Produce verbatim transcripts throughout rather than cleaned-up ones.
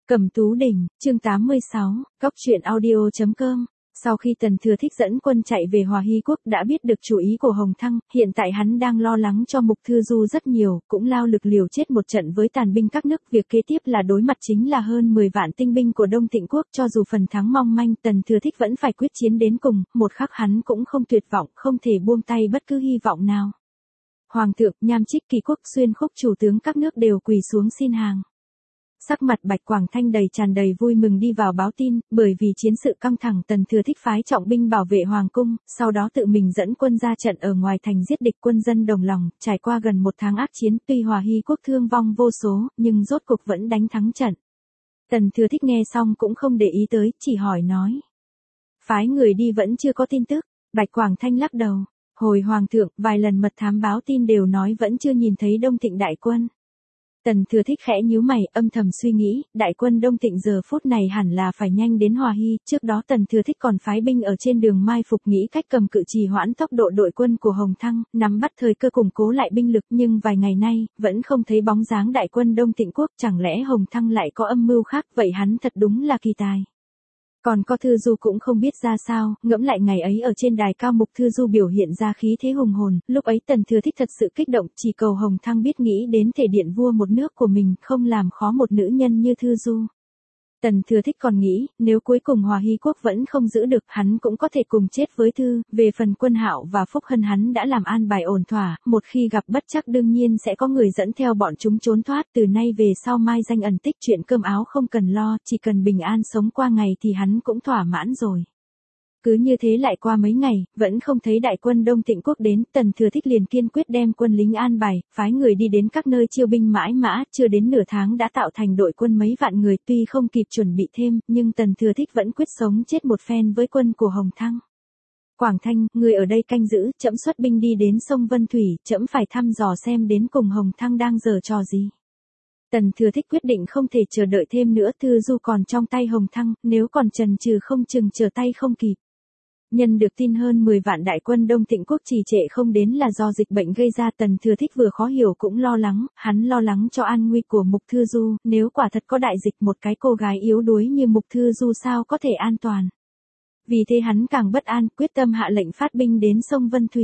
Cẩm Tú Đỉnh, chương tám mươi sáu, Cóc truyện audio chấm com. Sau khi Tần Thừa Thích dẫn quân chạy về Hòa Hy Quốc đã biết được chủ ý của Hồng Thăng, hiện tại hắn đang lo lắng cho Mục Thư Du rất nhiều, cũng lao lực liều chết một trận với tàn binh các nước. Việc kế tiếp là đối mặt chính là hơn mười vạn tinh binh của Đông Tịnh Quốc. Cho dù phần thắng mong manh, Tần Thừa Thích vẫn phải quyết chiến đến cùng, một khắc hắn cũng không tuyệt vọng, không thể buông tay bất cứ hy vọng nào. Hoàng thượng, Nham Trích, Kỳ Quốc, Xuyên Khúc chủ tướng các nước đều quỳ xuống xin hàng. Sắc mặt Bạch Quảng Thanh đầy tràn đầy vui mừng đi vào báo tin, bởi vì chiến sự căng thẳng Tần Thừa Thích phái trọng binh bảo vệ hoàng cung, sau đó tự mình dẫn quân ra trận ở ngoài thành giết địch. Quân dân đồng lòng, trải qua gần một tháng ác chiến, tuy Hòa Hy Quốc thương vong vô số, nhưng rốt cuộc vẫn đánh thắng trận. Tần Thừa Thích nghe xong cũng không để ý tới, chỉ hỏi nói. Phái người đi vẫn chưa có tin tức. Bạch Quảng Thanh lắc đầu. Hồi hoàng thượng, vài lần mật thám báo tin đều nói vẫn chưa nhìn thấy Đông Tịnh đại quân. Tần Thừa Thích khẽ nhíu mày, âm thầm suy nghĩ, đại quân Đông Tịnh giờ phút này hẳn là phải nhanh đến Hòa Hy. Trước đó Tần Thừa Thích còn phái binh ở trên đường mai phục, nghĩ cách cầm cự trì hoãn tốc độ đội quân của Hồng Thăng, nắm bắt thời cơ củng cố lại binh lực. Nhưng vài ngày nay, vẫn không thấy bóng dáng đại quân Đông Tịnh Quốc. Chẳng lẽ Hồng Thăng lại có âm mưu khác? Vậy hắn thật đúng là kỳ tài. Còn có Thư Du cũng không biết ra sao, ngẫm lại ngày ấy ở trên đài cao, Mục Thư Du biểu hiện ra khí thế hùng hồn, lúc ấy Tần Thừa Thích thật sự kích động, chỉ cầu Hồng Thăng biết nghĩ đến thể điện vua một nước của mình, không làm khó một nữ nhân như Thư Du. Tần Thừa Thích còn nghĩ, nếu cuối cùng Hòa Hy Quốc vẫn không giữ được, hắn cũng có thể cùng chết với Thư. Về phần Quân Hạo và Phúc Hân hắn đã làm an bài ổn thỏa, một khi gặp bất trắc đương nhiên sẽ có người dẫn theo bọn chúng trốn thoát. Từ nay về sau mai danh ẩn tích, chuyện cơm áo không cần lo, chỉ cần bình an sống qua ngày thì hắn cũng thỏa mãn rồi. Cứ như thế lại qua mấy ngày, vẫn không thấy đại quân Đông Tịnh Quốc đến, Tần Thừa Thích liền kiên quyết đem quân lính an bài, phái người đi đến các nơi chiêu binh mãi mã, chưa đến nửa tháng đã tạo thành đội quân mấy vạn người. Tuy không kịp chuẩn bị thêm, nhưng Tần Thừa Thích vẫn quyết sống chết một phen với quân của Hồng Thăng. Quảng Thanh, người ở đây canh giữ, trẫm xuất binh đi đến sông Vân Thủy, trẫm phải thăm dò xem đến cùng Hồng Thăng đang giở trò gì. Tần Thừa Thích quyết định không thể chờ đợi thêm nữa, Thư Du còn trong tay Hồng Thăng, nếu còn chần chừ không chừng chờ tay không kịp. Nhân được tin hơn mười vạn đại quân Đông Tịnh Quốc trì trệ không đến là do dịch bệnh gây ra, Tần Thừa Thích vừa khó hiểu cũng lo lắng, hắn lo lắng cho an nguy của Mục Thư Du, nếu quả thật có đại dịch, một cái cô gái yếu đuối như Mục Thư Du sao có thể an toàn. Vì thế hắn càng bất an, quyết tâm hạ lệnh phát binh đến sông Vân Thủy.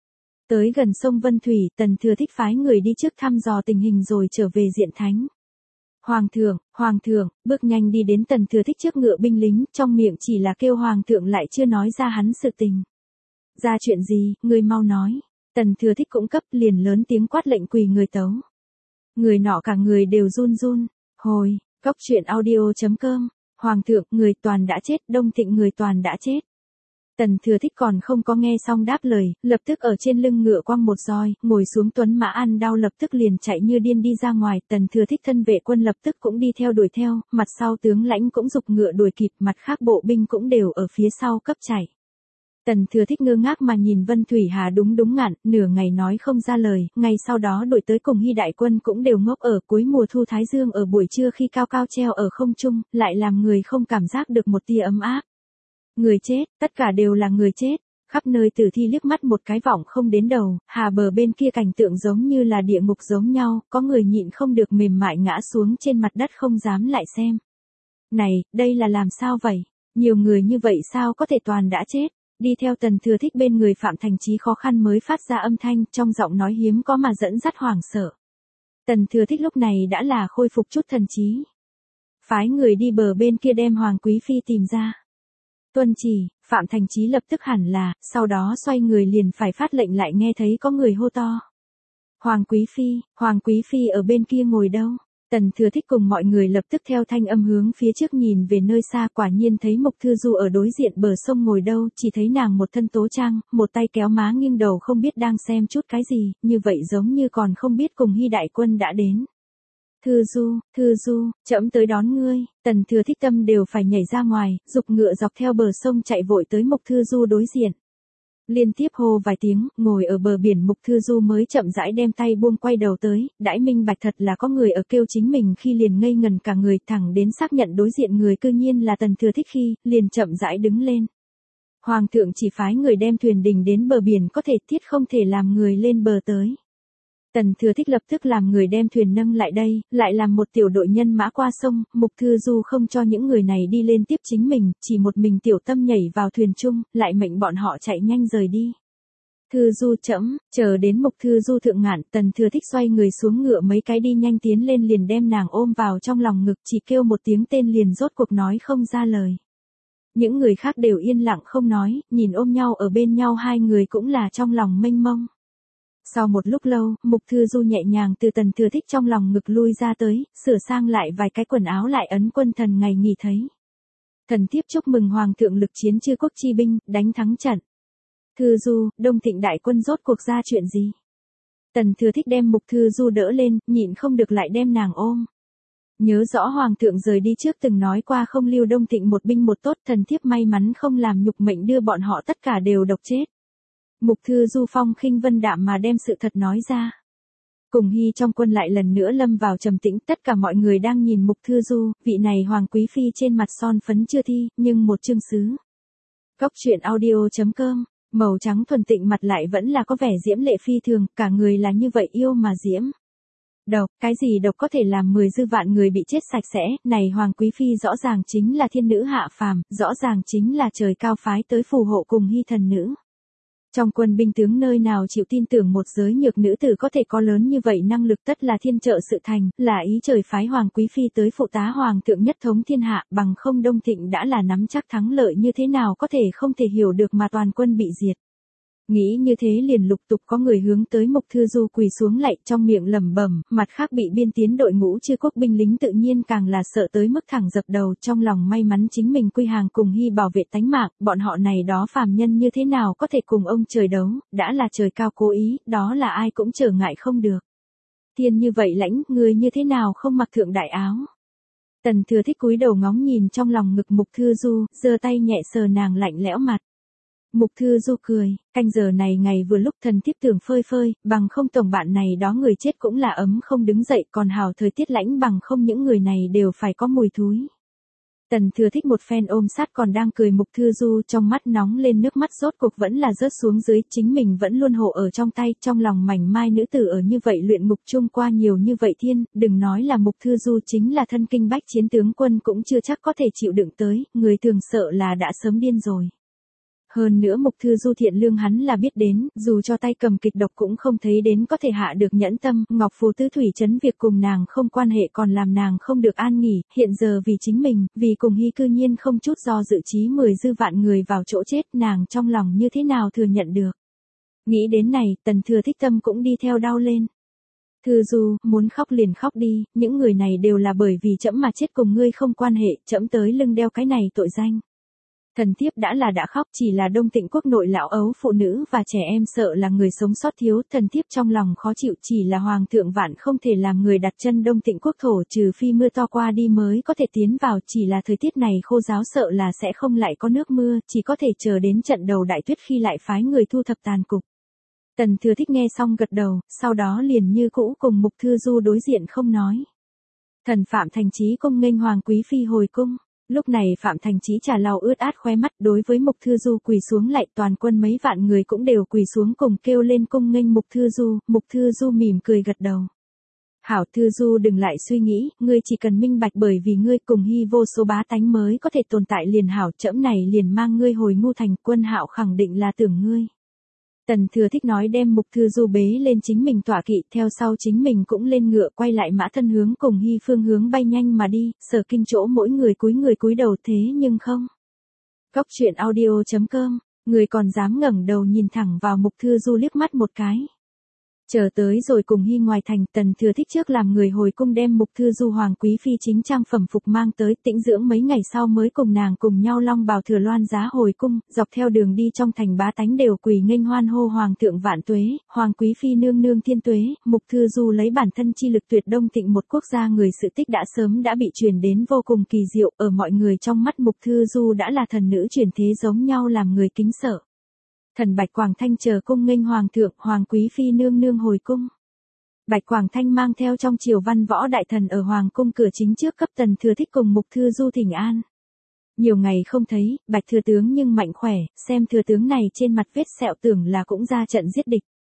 Tới gần sông Vân Thủy, Tần Thừa Thích phái người đi trước thăm dò tình hình rồi trở về Diện Thánh. Hoàng thượng, hoàng thượng, bước nhanh đi đến Tần Thừa Thích trước ngựa binh lính, trong miệng chỉ là kêu hoàng thượng, lại chưa nói ra hắn sự tình. Ra chuyện gì, người mau nói. Tần Thừa Thích cũng cấp, liền lớn tiếng quát lệnh quỳ người tấu. Người nọ cả người đều run run. Hồi, Cóc truyện audio chấm com. Hoàng thượng, người toàn đã chết, Đông Tịnh người toàn đã chết. Tần Thừa Thích còn không có nghe xong đáp lời, lập tức ở trên lưng ngựa quăng một roi, ngồi xuống tuấn mã ăn đau, lập tức liền chạy như điên đi ra ngoài. Tần Thừa Thích thân vệ quân lập tức cũng đi theo đuổi theo, mặt sau tướng lãnh cũng giục ngựa đuổi kịp, mặt khác bộ binh cũng đều ở phía sau cấp chạy. Tần Thừa Thích ngơ ngác mà nhìn Vân Thủy Hà đúng đúng ngạn, nửa ngày nói không ra lời, ngay sau đó đuổi tới cùng Hy đại quân cũng đều ngốc. Ở cuối mùa thu thái dương ở buổi trưa khi cao cao treo ở không trung, lại làm người không cảm giác được một tia ấm áp. Người chết, tất cả đều là người chết, khắp nơi tử thi, liếc mắt một cái vọng không đến đầu. Hà bờ bên kia cảnh tượng giống như là địa ngục giống nhau, có người nhịn không được mềm mại ngã xuống trên mặt đất không dám lại xem. Này, đây là làm sao vậy? Nhiều người như vậy sao có thể toàn đã chết? Đi theo Tần Thừa Thích bên người Phạm Thành Chí khó khăn mới phát ra âm thanh, trong giọng nói hiếm có mà dẫn dắt hoảng sợ. Tần Thừa Thích lúc này đã là khôi phục chút thần trí. Phái người đi bờ bên kia đem Hoàng Quý Phi tìm ra. Tuân chỉ, Phạm Thành Chí lập tức hẳn là, sau đó xoay người liền phải phát lệnh, lại nghe thấy có người hô to. Hoàng Quý Phi, Hoàng Quý Phi ở bên kia ngồi đâu? Tần Thừa Thích cùng mọi người lập tức theo thanh âm hướng phía trước nhìn về nơi xa, quả nhiên thấy Mục Thư Du ở đối diện bờ sông ngồi đâu, chỉ thấy nàng một thân tố trang, một tay kéo má nghiêng đầu không biết đang xem chút cái gì, như vậy giống như còn không biết cùng Hy đại quân đã đến. Thư Du, Thư Du, trẫm tới đón ngươi. Tần Thừa Thích tâm đều phải nhảy ra ngoài, giục ngựa dọc theo bờ sông chạy vội tới Mục Thư Du đối diện. Liên tiếp hô vài tiếng, ngồi ở bờ biển Mục Thư Du mới chậm rãi đem tay buông, quay đầu tới, đãi minh bạch thật là có người ở kêu chính mình khi liền ngây ngần cả người, thẳng đến xác nhận đối diện người cư nhiên là Tần Thừa Thích khi, liền chậm rãi đứng lên. Hoàng thượng chỉ phái người đem thuyền đình đến bờ biển, có thể thiết không thể làm người lên bờ tới. Tần Thừa Thích lập tức làm người đem thuyền nâng lại đây, lại làm một tiểu đội nhân mã qua sông, Mục Thư Du không cho những người này đi lên tiếp chính mình, chỉ một mình Tiểu Tâm nhảy vào thuyền chung, lại mệnh bọn họ chạy nhanh rời đi. Thư Du chẫm, chờ đến Mục Thư Du thượng ngạn, Tần Thừa Thích xoay người xuống ngựa mấy cái đi nhanh tiến lên liền đem nàng ôm vào trong lòng ngực, chỉ kêu một tiếng tên liền rốt cuộc nói không ra lời. Những người khác đều yên lặng không nói, nhìn ôm nhau ở bên nhau hai người cũng là trong lòng mênh mông. Sau một lúc lâu, Mục Thư Du nhẹ nhàng từ Tần Thừa Thích trong lòng ngực lui ra tới, sửa sang lại vài cái quần áo lại ấn quân thần ngày nghỉ thấy. Thần thiếp chúc mừng Hoàng thượng lực chiến chư quốc chi binh, đánh thắng trận. Thư Du, Đông Thịnh đại quân rốt cuộc ra chuyện gì? Tần Thừa Thích đem Mục Thư Du đỡ lên, nhịn không được lại đem nàng ôm. Nhớ rõ Hoàng thượng rời đi trước từng nói qua không lưu Đông Thịnh một binh một tốt, thần thiếp may mắn không làm nhục mệnh đưa bọn họ tất cả đều độc chết. Mục Thư Du phong khinh vân đạm mà đem sự thật nói ra. Cùng Hy trong quân lại lần nữa lâm vào trầm tĩnh, tất cả mọi người đang nhìn Mục Thư Du, vị này hoàng quý phi trên mặt son phấn chưa thi, nhưng một chương sứ. Góc truyện audio chấm com, màu trắng thuần tịnh mặt lại vẫn là có vẻ diễm lệ phi thường, cả người là như vậy yêu mà diễm. Độc, cái gì độc có thể làm mười dư vạn người bị chết sạch sẽ, này hoàng quý phi rõ ràng chính là thiên nữ hạ phàm, rõ ràng chính là trời cao phái tới phù hộ Cùng Hy thần nữ. Trong quân binh tướng nơi nào chịu tin tưởng một giới nhược nữ tử có thể có lớn như vậy năng lực, tất là thiên trợ sự thành, là ý trời phái hoàng quý phi tới phụ tá hoàng thượng nhất thống thiên hạ, bằng không Đông Thịnh đã là nắm chắc thắng lợi như thế nào có thể không thể hiểu được mà toàn quân bị diệt. Nghĩ như thế liền lục tục có người hướng tới Mục Thư Du quỳ xuống lạy, trong miệng lẩm bẩm, mặt khác bị biên tiến đội ngũ chư quốc binh lính tự nhiên càng là sợ tới mức thẳng dập đầu, trong lòng may mắn chính mình quy hàng Cùng Hy bảo vệ tánh mạng, bọn họ này đó phàm nhân như thế nào có thể cùng ông trời đấu, đã là trời cao cố ý, đó là ai cũng trở ngại không được. Thiên như vậy lãnh, người như thế nào không mặc thượng đại áo. Tần Thừa Thích cúi đầu ngóng nhìn trong lòng ngực Mục Thư Du, giơ tay nhẹ sờ nàng lạnh lẽo mặt. Mục Thư Du cười, canh giờ này ngày vừa lúc thần thiếp tưởng phơi phơi, bằng không tổng bạn này đó người chết cũng là ấm không đứng dậy, còn hào thời tiết lãnh bằng không những người này đều phải có mùi thúi. Tần Thừa Thích một phen ôm sát còn đang cười Mục Thư Du, trong mắt nóng lên nước mắt rốt cuộc vẫn là rớt xuống dưới, chính mình vẫn luôn hộ ở trong tay, trong lòng mảnh mai nữ tử ở như vậy luyện ngục chung qua nhiều như vậy thiên, đừng nói là Mục Thư Du chính là thân kinh bách chiến tướng quân cũng chưa chắc có thể chịu đựng tới, người thường sợ là đã sớm điên rồi. Hơn nữa Mục Thư Du thiện lương hắn là biết đến, dù cho tay cầm kịch độc cũng không thấy đến có thể hạ được nhẫn tâm, Ngọc Phù Tứ Thủy chấn việc cùng nàng không quan hệ còn làm nàng không được an nghỉ, hiện giờ vì chính mình, vì Cùng Hy cư nhiên không chút do dự chí mười dư vạn người vào chỗ chết, nàng trong lòng như thế nào thừa nhận được. Nghĩ đến này, Tần Thừa Thích tâm cũng đi theo đau lên. Thư Du, muốn khóc liền khóc đi, những người này đều là bởi vì trẫm mà chết cùng ngươi không quan hệ, trẫm tới lưng đeo cái này tội danh. Thần thiếp đã là đã khóc, chỉ là Đông Thịnh quốc nội lão ấu phụ nữ và trẻ em sợ là người sống sót thiếu, thần thiếp trong lòng khó chịu, chỉ là hoàng thượng vạn không thể làm người đặt chân Đông Thịnh quốc thổ, trừ phi mưa to qua đi mới có thể tiến vào, chỉ là thời tiết này khô ráo sợ là sẽ không lại có nước mưa, chỉ có thể chờ đến trận đầu đại tuyết khi lại phái người thu thập tàn cục. Tần Thừa Thích nghe xong gật đầu, sau đó liền như cũ cùng Mục Thư Du đối diện không nói. Thần Phạm Thành Chí cung nghênh hoàng quý phi hồi cung. Lúc này Phạm Thành Chí trà lau ướt át khóe mắt, đối với Mục Thư Du quỳ xuống lạy, toàn quân mấy vạn người cũng đều quỳ xuống cùng kêu lên cung nghênh Mục Thư Du, Mục Thư Du mỉm cười gật đầu. Hảo Thư Du đừng lại suy nghĩ, ngươi chỉ cần minh bạch bởi vì ngươi Cùng Hy vô số bá tánh mới có thể tồn tại liền hảo, trẫm này liền mang ngươi hồi Ngu Thành, quân Hạo khẳng định là tưởng ngươi. Tần Thừa Thích nói đem Mục Thư Du bế lên chính mình tọa kỵ, theo sau chính mình cũng lên ngựa quay lại mã thân hướng Cùng Hy phương hướng bay nhanh mà đi, Sở Kinh chỗ mỗi người cúi người cúi đầu thế nhưng không. Góc truyện audio chấm com, người còn dám ngẩng đầu nhìn thẳng vào Mục Thư Du liếc mắt một cái. Chờ tới rồi Cùng Hy ngoài thành, Tần Thừa Thích trước làm người hồi cung đem Mục Thư Du hoàng quý phi chính trang phẩm phục mang tới, tĩnh dưỡng mấy ngày sau mới cùng nàng cùng nhau long bào thừa loan giá hồi cung, dọc theo đường đi trong thành bá tánh đều quỳ nghênh hoan hô hoàng thượng vạn tuế, hoàng quý phi nương nương thiên tuế. Mục Thư Du lấy bản thân chi lực tuyệt Đông Thịnh một quốc gia người, sự tích đã sớm đã bị truyền đến vô cùng kỳ diệu, ở mọi người trong mắt Mục Thư Du đã là thần nữ truyền thế giống nhau làm người kính sợ. Thần Bạch Quảng Thanh chờ cung nghênh hoàng thượng, hoàng quý phi nương nương hồi cung. Bạch Quảng Thanh mang theo trong triều văn võ đại thần ở hoàng cung cửa chính trước cấp Tần Thừa Thích cùng Mục Thư Du thỉnh an. Nhiều ngày không thấy, Bạch thừa tướng nhưng mạnh khỏe, xem thừa tướng này trên mặt vết sẹo tưởng là cũng ra trận giết địch.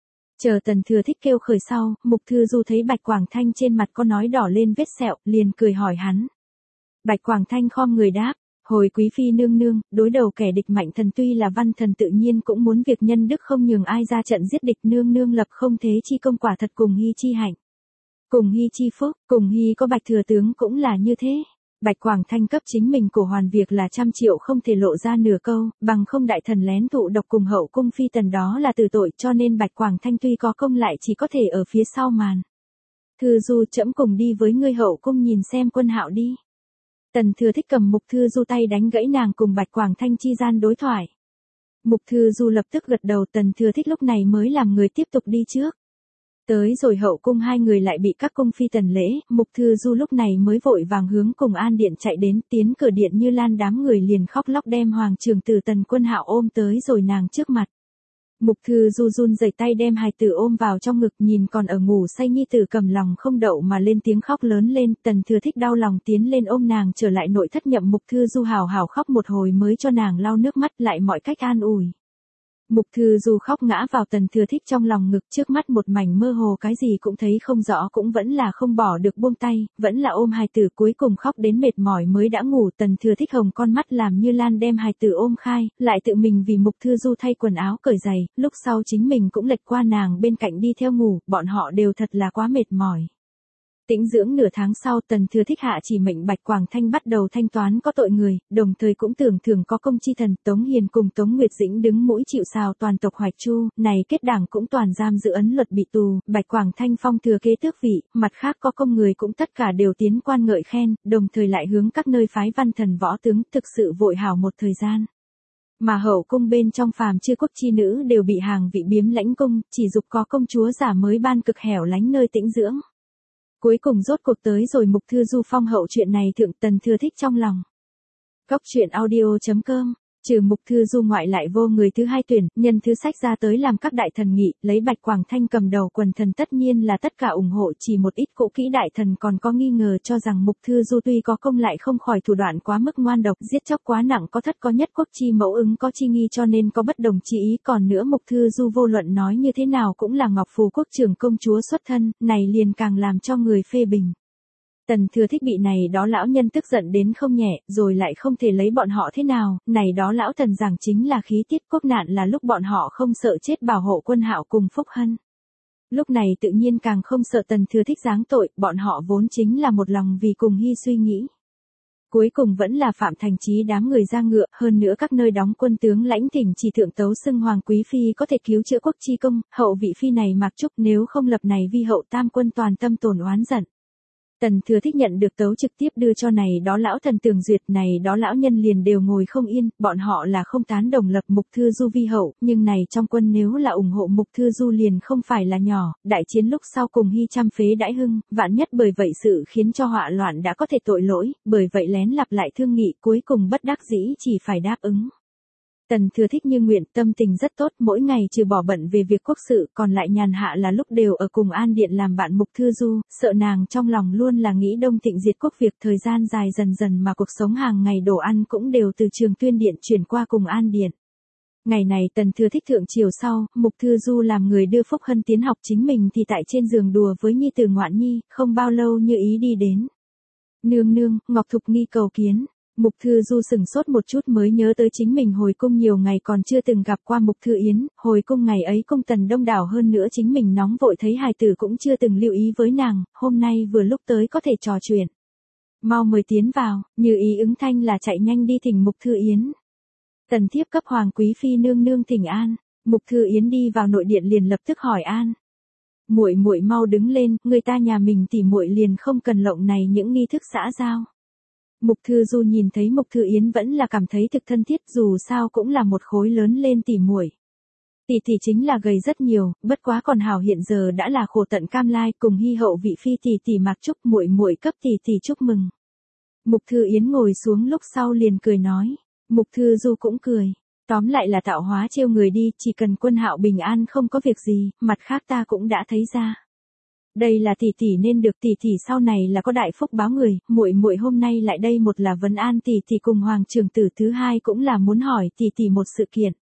Chờ Tần Thừa Thích kêu khởi sau, Mục Thư Du thấy Bạch Quảng Thanh trên mặt có nói đỏ lên vết sẹo, liền cười hỏi hắn. Bạch Quảng Thanh khom người đáp, hồi quý phi nương nương, đối đầu kẻ địch mạnh thần tuy là văn thần tự nhiên cũng muốn việc nhân đức không nhường ai ra trận giết địch, nương nương lập không thế chi công quả thật cùng hy chi hạnh. Cùng hy chi phúc, cùng hy có Bạch thừa tướng cũng là như thế. Bạch Quảng Thanh cấp chính mình của hoàn việc là trăm triệu không thể lộ ra nửa câu, bằng không đại thần lén tụ độc cùng hậu cung phi tần đó là từ tội, cho nên Bạch Quảng Thanh tuy có công lại chỉ có thể ở phía sau màn. Thư Du, trẫm cùng đi với ngươi hậu cung nhìn xem quân hạo đi. Tần Thừa Thích cầm Mục Thư Du tay đánh gãy nàng cùng Bạch Quảng Thanh chi gian đối thoại. Mục Thư Du lập tức gật đầu, Tần Thừa Thích lúc này mới làm người tiếp tục đi trước. Tới rồi hậu cung hai người lại bị các cung phi tần lễ, Mục Thư Du lúc này mới vội vàng hướng cùng An Điện chạy đến, tiến cửa điện Như Lan đám người liền khóc lóc đem Hoàng trưởng tử Tần Quân Hạo ôm tới rồi nàng trước mặt. Mục Thư Du run rẩy tay đem hài tử ôm vào trong ngực, nhìn còn ở ngủ say nhi tử cầm lòng không đậu mà lên tiếng khóc lớn lên. Tần Thừa Thích đau lòng tiến lên ôm nàng trở lại nội thất, nhậm Mục Thư Du hào hào khóc một hồi mới cho nàng lau nước mắt, lại mọi cách an ủi. Mục Thư Du khóc ngã vào Tần Thừa Thích trong lòng ngực, trước mắt một mảnh mơ hồ, cái gì cũng thấy không rõ, cũng vẫn là không bỏ được buông tay, vẫn là ôm hài tử, cuối cùng khóc đến mệt mỏi mới đã ngủ. Tần Thừa Thích hồng con mắt làm Như Lan đem hài tử ôm khai, lại tự mình vì Mục Thư Du thay quần áo cởi giày, lúc sau chính mình cũng lệch qua nàng bên cạnh đi theo ngủ, bọn họ đều thật là quá mệt mỏi. Tĩnh dưỡng nửa tháng sau, Tần Thừa Thích hạ chỉ mệnh Bạch Quảng Thanh bắt đầu thanh toán có tội người, đồng thời cũng tưởng thưởng có công chi thần. Tống Hiền cùng Tống Nguyệt Dĩnh đứng mũi chịu sào toàn tộc Hoạch Chu, này kết đảng cũng toàn giam giữ ấn luật bị tù. Bạch Quảng Thanh phong thừa kế tước vị, mặt khác có công người cũng tất cả đều tiến quan ngợi khen, đồng thời lại hướng các nơi phái văn thần võ tướng, thực sự vội hảo một thời gian. Mà hậu cung bên trong phàm chư quốc chi nữ đều bị hàng vị biếm lãnh cung, chỉ dục có công chúa giả mới ban cực hẻo lánh nơi tĩnh dưỡng. Cuối cùng rốt cuộc tới rồi Mục Thư Du phong hậu chuyện này thượng, Tần Thừa Thích trong lòng. Cóc truyện audio chấm com, trừ Mục Thư Du ngoại lại vô người thứ hai tuyển, nhân thứ sách ra tới làm các đại thần nghị, lấy Bạch Quảng Thanh cầm đầu quần thần tất nhiên là tất cả ủng hộ, chỉ một ít cũ kỹ đại thần còn có nghi ngờ cho rằng Mục Thư Du tuy có công lại không khỏi thủ đoạn quá mức ngoan độc, giết chóc quá nặng, có thất có nhất quốc chi mẫu ứng có chi nghi, cho nên có bất đồng chi ý. Còn nữa Mục Thư Du vô luận nói như thế nào cũng là Ngọc Phù quốc trưởng công chúa xuất thân, này liền càng làm cho người phê bình. Tần Thừa Thích bị này đó lão nhân tức giận đến không nhẹ, rồi lại không thể lấy bọn họ thế nào, này đó lão thần giảng chính là khí tiết, quốc nạn là lúc bọn họ không sợ chết bảo hộ Quân Hạo cùng Phúc Hân. Lúc này tự nhiên càng không sợ Tần Thừa Thích giáng tội, bọn họ vốn chính là một lòng vì cùng hy suy nghĩ. Cuối cùng vẫn là Phạm Thành Chí đám người ra ngựa, hơn nữa các nơi đóng quân tướng lãnh thỉnh chỉ thượng tấu xưng Hoàng quý phi có thể cứu chữa quốc chi công, hậu vị phi này mặc trúc, nếu không lập này vi hậu tam quân toàn tâm tổn oán giận. Tần Thừa Thích nhận được tấu trực tiếp đưa cho này đó lão thần tường duyệt, này đó lão nhân liền đều ngồi không yên, bọn họ là không tán đồng lập Mục Thư Du vi hậu, nhưng này trong quân nếu là ủng hộ Mục Thư Du liền không phải là nhỏ, đại chiến lúc sau cùng hy trăm phế đãi hưng, vạn nhất bởi vậy sự khiến cho họa loạn đã có thể tội lỗi, bởi vậy lén lặp lại thương nghị, cuối cùng bất đắc dĩ chỉ phải đáp ứng. Tần Thừa Thích như nguyện, tâm tình rất tốt, mỗi ngày trừ bỏ bận về việc quốc sự, còn lại nhàn hạ là lúc đều ở cùng An Điện làm bạn Mục Thư Du, sợ nàng trong lòng luôn là nghĩ Đông Thịnh diệt quốc việc, thời gian dài dần dần mà cuộc sống hàng ngày đồ ăn cũng đều từ Trường Tuyên Điện chuyển qua cùng An Điện. Ngày này Tần Thừa Thích thượng chiều sau, Mục Thư Du làm người đưa Phúc Hân tiến học, chính mình thì tại trên giường đùa với nhi tử ngoạn nhi, không bao lâu như ý đi đến. Nương nương, Ngọc Thục Nghi cầu kiến. Mục Thư Du sừng sốt một chút mới nhớ tới chính mình hồi cung nhiều ngày còn chưa từng gặp qua Mục Thư Yến, hồi cung ngày ấy cung tần đông đảo, hơn nữa chính mình nóng vội thấy hài tử cũng chưa từng lưu ý với nàng, hôm nay vừa lúc tới có thể trò chuyện. Mau mời tiến vào, như ý ứng thanh là chạy nhanh đi thỉnh Mục Thư Yến. Tần thiếp cấp Hoàng quý phi nương nương thỉnh an. Mục Thư Yến đi vào nội điện liền lập tức hỏi an. Muội muội mau đứng lên, người ta nhà mình tỉ muội liền không cần lộng này những nghi thức xã giao. Mục Thư Du nhìn thấy Mục Thư Yến vẫn là cảm thấy thực thân thiết, dù sao cũng là một khối lớn lên tỉ muội. Tỷ tỷ chính là gầy rất nhiều, bất quá còn hảo hiện giờ đã là khổ tận cam lai, cùng hy hậu vị phi tỷ tỷ mặc chúc, muội muội cấp tỷ tỷ chúc mừng. Mục Thư Yến ngồi xuống lúc sau liền cười nói, Mục Thư Du cũng cười, tóm lại là tạo hóa trêu người đi, chỉ cần Quân Hạo bình an không có việc gì, mặt khác ta cũng đã thấy ra. Đây là tỷ tỷ nên được, tỷ tỷ sau này là có đại phúc báo người, muội muội hôm nay lại đây một là vấn an tỷ tỷ cùng Hoàng trưởng tử, thứ hai cũng là muốn hỏi tỷ tỷ một sự kiện.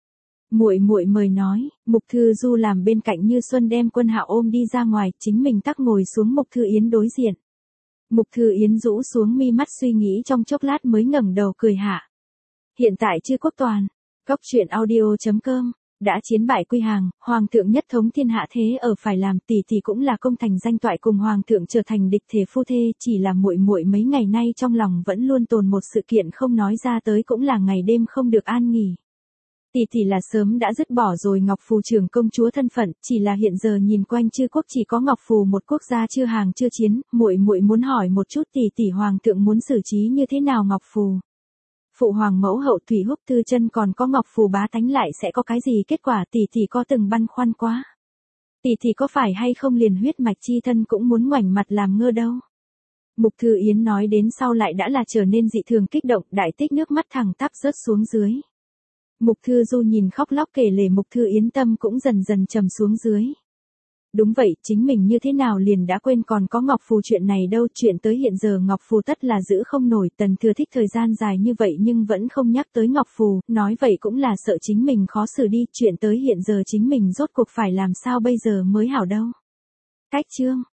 Muội muội mời nói, Mục Thư Du làm bên cạnh Như Xuân đem Quân Hạo ôm đi ra ngoài, chính mình tắc ngồi xuống Mục Thư Yến đối diện. Mục Thư Yến rũ xuống mi mắt suy nghĩ trong chốc lát mới ngẩng đầu cười hạ. Hiện tại Chư Quốc Toàn, Cốc truyện audio.com, đã chiến bại quy hàng, Hoàng thượng nhất thống thiên hạ thế ở phải làm tỷ tỷ cũng là công thành danh toại cùng Hoàng thượng trở thành địch thể phu thê, chỉ là muội muội mấy ngày nay trong lòng vẫn luôn tồn một sự kiện không nói ra tới cũng là ngày đêm không được an nghỉ. Tỷ tỷ là sớm đã dứt bỏ rồi Ngọc Phù trưởng công chúa thân phận, chỉ là hiện giờ nhìn quanh Chư Quốc chỉ có Ngọc Phù một quốc gia chưa hàng chưa chiến, muội muội muốn hỏi một chút tỷ tỷ Hoàng thượng muốn xử trí như thế nào Ngọc Phù. Phụ hoàng mẫu hậu Thủy Húc Tư Chân còn có Ngọc Phù bá tánh lại sẽ có cái gì kết quả tỷ tỷ có từng băn khoăn quá. Tỷ tỷ có phải hay không liền huyết mạch chi thân cũng muốn ngoảnh mặt làm ngơ đâu. Mục Thư Yến nói đến sau lại đã là trở nên dị thường kích động, đại tích nước mắt thẳng tắp rớt xuống dưới. Mục Thư Du nhìn khóc lóc kể lể Mục Thư Yến tâm cũng dần dần trầm xuống dưới. Đúng vậy, chính mình như thế nào liền đã quên còn có Ngọc Phù chuyện này đâu, chuyện tới hiện giờ Ngọc Phù tất là giữ không nổi, Tần Thừa thích thời gian dài như vậy nhưng vẫn không nhắc tới Ngọc Phù, nói vậy cũng là sợ chính mình khó xử đi, chuyện tới hiện giờ chính mình rốt cuộc phải làm sao bây giờ mới hảo đâu. Cách chương